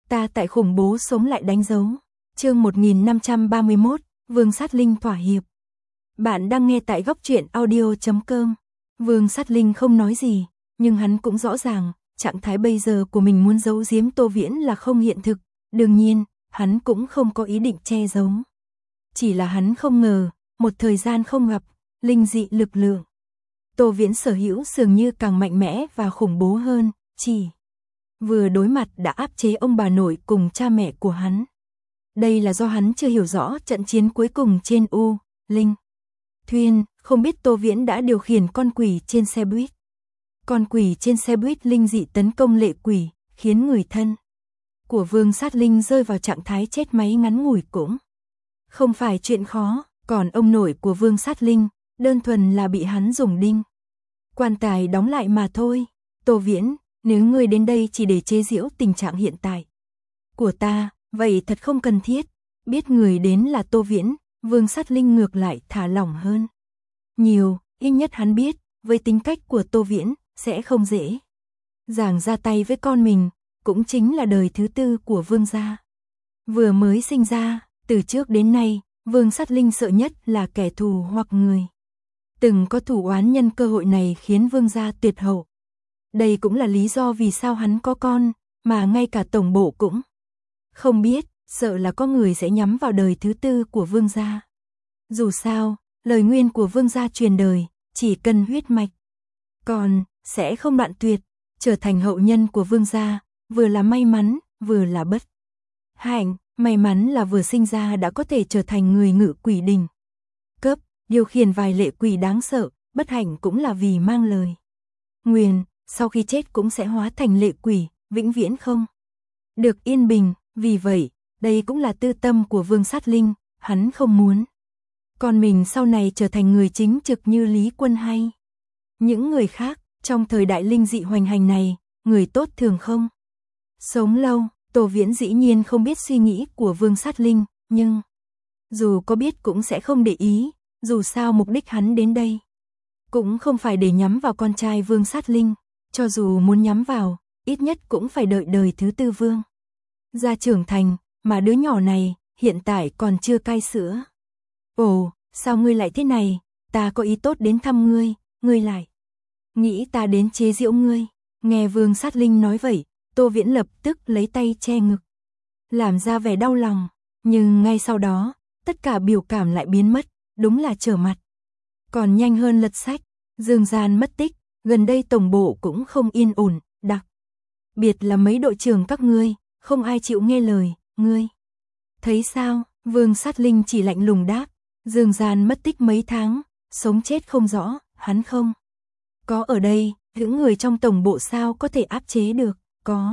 Ta tại khủng bố sống lại đánh dấu. Chương 1531, Vương Sát Linh thỏa hiệp. Bạn đang nghe tại góc truyện audio.com. Vương Sát Linh không nói gì, nhưng hắn cũng rõ ràng, trạng thái bây giờ của mình muốn giấu giếm Tô Viễn là không hiện thực, đương nhiên, hắn cũng không có ý định che giấu. Chỉ là hắn không ngờ, một thời gian không gặp, linh dị lực lượng Tô Viễn sở hữu dường như càng mạnh mẽ và khủng bố hơn, chỉ vừa đối mặt đã áp chế ông bà nội cùng cha mẹ của hắn. Đây là do hắn chưa hiểu rõ trận chiến cuối cùng trên U, Linh Thuyên, không biết Tô Viễn đã điều khiển con quỷ trên xe buýt. Con quỷ trên xe buýt linh dị tấn công lệ quỷ, khiến người thân của Vương Sát Linh rơi vào trạng thái chết máy ngắn ngủi cũng không phải chuyện khó, còn ông nội của Vương Sát Linh, đơn thuần là bị hắn dùng đinh quan tài đóng lại mà thôi. Tô Viễn, nếu ngươi đến đây chỉ để chế giễu tình trạng hiện tại của ta, vậy thật không cần thiết. Biết người đến là Tô Viễn, Vương Sát Linh ngược lại thả lỏng hơn nhiều, ít nhất hắn biết, với tính cách của Tô Viễn, sẽ không dễ dàng ra tay với con mình, cũng chính là đời thứ tư của Vương gia. Vừa mới sinh ra, từ trước đến nay, Vương Sát Linh sợ nhất là kẻ thù hoặc người từng có thủ oán, nhân cơ hội này khiến Vương gia tuyệt hậu. Đây cũng là lý do vì sao hắn có con, mà ngay cả tổng bộ cũng không biết, sợ là có người sẽ nhắm vào đời thứ tư của Vương gia. Dù sao, lời nguyên của Vương gia truyền đời, chỉ cần huyết mạch còn sẽ không đoạn tuyệt, trở thành hậu nhân của Vương gia, vừa là may mắn, vừa là bất hạnh. May mắn là vừa sinh ra đã có thể trở thành người ngự quỷ đỉnh cấp, điều khiển vài lệ quỷ đáng sợ, bất hạnh cũng là vì mang lời nguyền, sau khi chết cũng sẽ hóa thành lệ quỷ, vĩnh viễn không được yên bình. Vì vậy, đây cũng là tư tâm của Vương Sát Linh, hắn không muốn con mình sau này trở thành người chính trực như Lý Quân hay những người khác. Trong thời đại linh dị hoành hành này, người tốt thường không sống lâu. Tô Viễn dĩ nhiên không biết suy nghĩ của Vương Sát Linh, nhưng dù có biết cũng sẽ không để ý, dù sao mục đích hắn đến đây cũng không phải để nhắm vào con trai Vương Sát Linh, cho dù muốn nhắm vào, ít nhất cũng phải đợi đời thứ tư Vương gia trưởng thành, mà đứa nhỏ này hiện tại còn chưa cai sữa. Ồ, sao ngươi lại thế này? Ta có ý tốt đến thăm ngươi, ngươi lại nghĩ ta đến chế giễu ngươi. Nghe Vương Sát Linh nói vậy, Tô Viễn lập tức lấy tay che ngực, làm ra vẻ đau lòng, nhưng ngay sau đó, tất cả biểu cảm lại biến mất, đúng là trở mặt còn nhanh hơn lật sách. Dương Gian mất tích, gần đây tổng bộ cũng không yên ổn, đặc biệt là mấy đội trưởng các ngươi, không ai chịu nghe lời, ngươi thấy sao? Vương Sát Linh chỉ lạnh lùng đáp, Dương Gian mất tích mấy tháng, sống chết không rõ, hắn không có ở đây, những người trong tổng bộ sao có thể áp chế được, có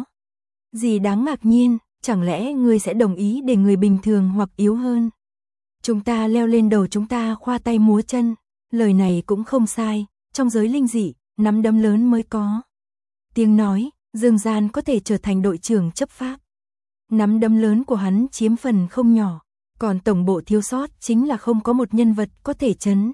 gì đáng ngạc nhiên, chẳng lẽ ngươi sẽ đồng ý để người bình thường hoặc yếu hơn chúng ta leo lên đầu chúng ta khoa tay múa chân? Lời này cũng không sai, trong giới linh dị, nắm đấm lớn mới có tiếng nói. Dương Gian có thể trở thành đội trưởng chấp pháp, nắm đấm lớn của hắn chiếm phần không nhỏ, còn tổng bộ thiếu sót chính là không có một nhân vật có thể trấn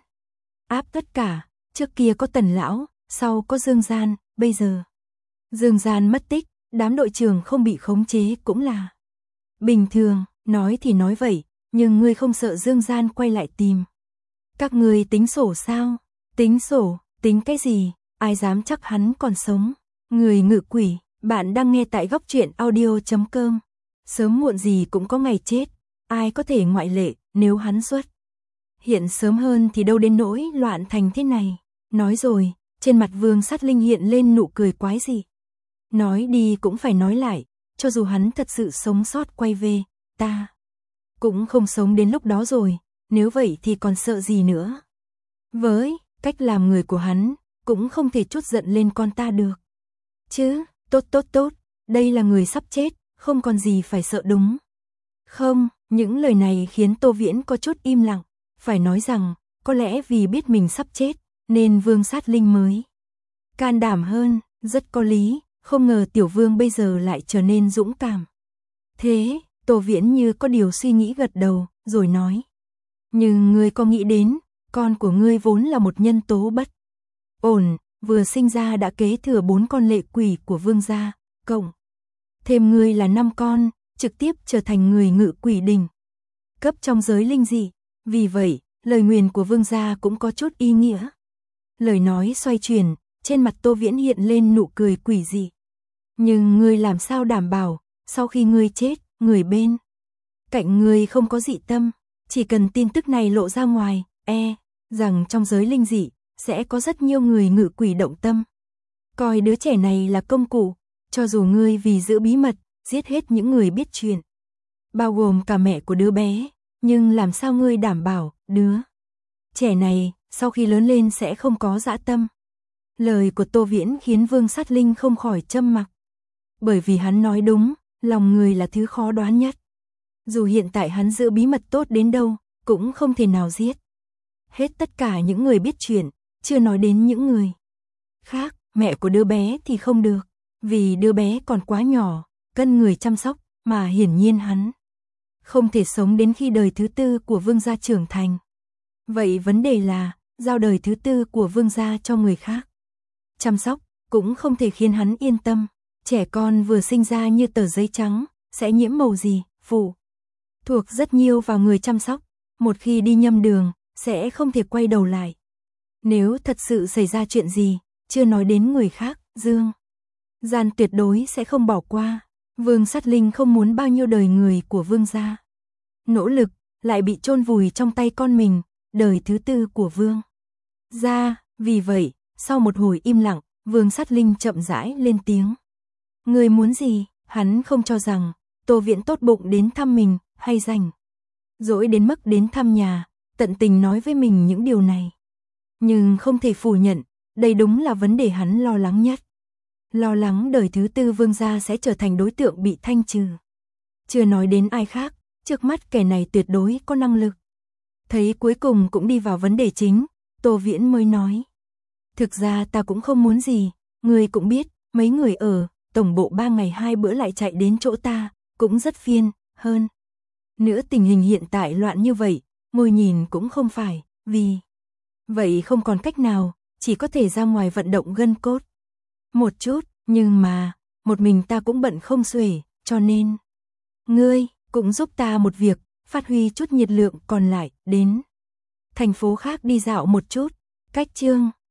áp tất cả. Trước kia có Tần lão, sau có Dương Gian, bây giờ Dương Gian mất tích, đám đội trưởng không bị khống chế cũng là bình thường. Nói thì nói vậy, nhưng ngươi không sợ Dương Gian quay lại tìm các ngươi tính sổ sao? Tính sổ? Tính cái gì? Ai dám chắc hắn còn sống? Người ngự quỷ, bạn đang nghe tại góc truyện audio.com. Sớm muộn gì cũng có ngày chết, ai có thể ngoại lệ. Nếu hắn xuất hiện sớm hơn thì đâu đến nỗi loạn thành thế này. Nói rồi, trên mặt Vương Sát Linh hiện lên nụ cười quái dị. Nói đi cũng phải nói lại, cho dù hắn thật sự sống sót quay về, ta cũng không sống đến lúc đó rồi, nếu vậy thì còn sợ gì nữa. Với cách làm người của hắn, cũng không thể trút giận lên con ta được chứ. Tốt, đây là người sắp chết, không còn gì phải sợ đúng không? Những lời này khiến Tô Viễn có chút im lặng, phải nói rằng, có lẽ vì biết mình sắp chết, nên Vương Sát Linh mới can đảm hơn, rất có lý, không ngờ tiểu vương bây giờ lại trở nên dũng cảm thế. Tô Viễn như có điều suy nghĩ gật đầu, rồi nói, nhưng ngươi có nghĩ đến, con của ngươi vốn là một nhân tố bất ổn, vừa sinh ra đã kế thừa 4 con lệ quỷ của Vương gia, cộng thêm ngươi là 5 con, trực tiếp trở thành người ngự quỷ đỉnh cấp trong giới linh dị. Vì vậy, lời nguyền của vương gia cũng có chút ý nghĩa. Lời nói xoay chuyển, trên mặt Tô Viễn hiện lên nụ cười quỷ dị. Nhưng ngươi làm sao đảm bảo, sau khi ngươi chết, người bên cạnh ngươi không có dị tâm, chỉ cần tin tức này lộ ra ngoài, rằng trong giới linh dị, sẽ có rất nhiều người ngự quỷ động tâm. Coi đứa trẻ này là công cụ, cho dù ngươi vì giữ bí mật, giết hết những người biết chuyện, bao gồm cả mẹ của đứa bé, nhưng làm sao ngươi đảm bảo, đứa trẻ này, sau khi lớn lên sẽ không có dã tâm. Lời của Tô Viễn khiến Vương Sát Linh không khỏi châm mặc. Bởi vì hắn nói đúng, lòng người là thứ khó đoán nhất. Dù hiện tại hắn giữ bí mật tốt đến đâu, cũng không thể nào giết hết tất cả những người biết chuyện, chưa nói đến những người khác. Mẹ của đứa bé thì không được, vì đứa bé còn quá nhỏ, cần người chăm sóc, mà hiển nhiên hắn không thể sống đến khi đời thứ 4 của vương gia trưởng thành. Vậy vấn đề là, giao đời thứ 4 của vương gia cho người khác chăm sóc, cũng không thể khiến hắn yên tâm. Trẻ con vừa sinh ra như tờ giấy trắng, sẽ nhiễm màu gì, phụ thuộc rất nhiều vào người chăm sóc. Một khi đi nhầm đường, sẽ không thể quay đầu lại. Nếu thật sự xảy ra chuyện gì, chưa nói đến người khác, Dương Gian tuyệt đối sẽ không bỏ qua. Vương Sát Linh không muốn bao nhiêu đời người của vương gia nỗ lực, lại bị chôn vùi trong tay con mình, đời thứ 4 của vương gia. Vì vậy, sau một hồi im lặng, Vương Sát Linh chậm rãi lên tiếng. Người muốn gì? Hắn không cho rằng Tô Viễn tốt bụng đến thăm mình, hay rảnh rỗi đến mức đến thăm nhà, tận tình nói với mình những điều này. Nhưng không thể phủ nhận, đây đúng là vấn đề hắn lo lắng nhất. Lo lắng đời thứ 4 vương gia sẽ trở thành đối tượng bị thanh trừ. Chưa nói đến ai khác, trước mắt kẻ này tuyệt đối có năng lực. Thấy cuối cùng cũng đi vào vấn đề chính, Tô Viễn mới nói. Thực ra ta cũng không muốn gì, người cũng biết, mấy người ở tổng bộ 3 ngày 2 bữa lại chạy đến chỗ ta, cũng rất phiền. Hơn nữa tình hình hiện tại loạn như vậy, ngồi nhìn cũng không phải, vì vậy không còn cách nào, chỉ có thể ra ngoài vận động gân cốt một chút, nhưng mà một mình ta cũng bận không xuể, cho nên ngươi cũng giúp ta một việc, phát huy chút nhiệt lượng còn lại, đến thành phố khác đi dạo một chút. Cách chương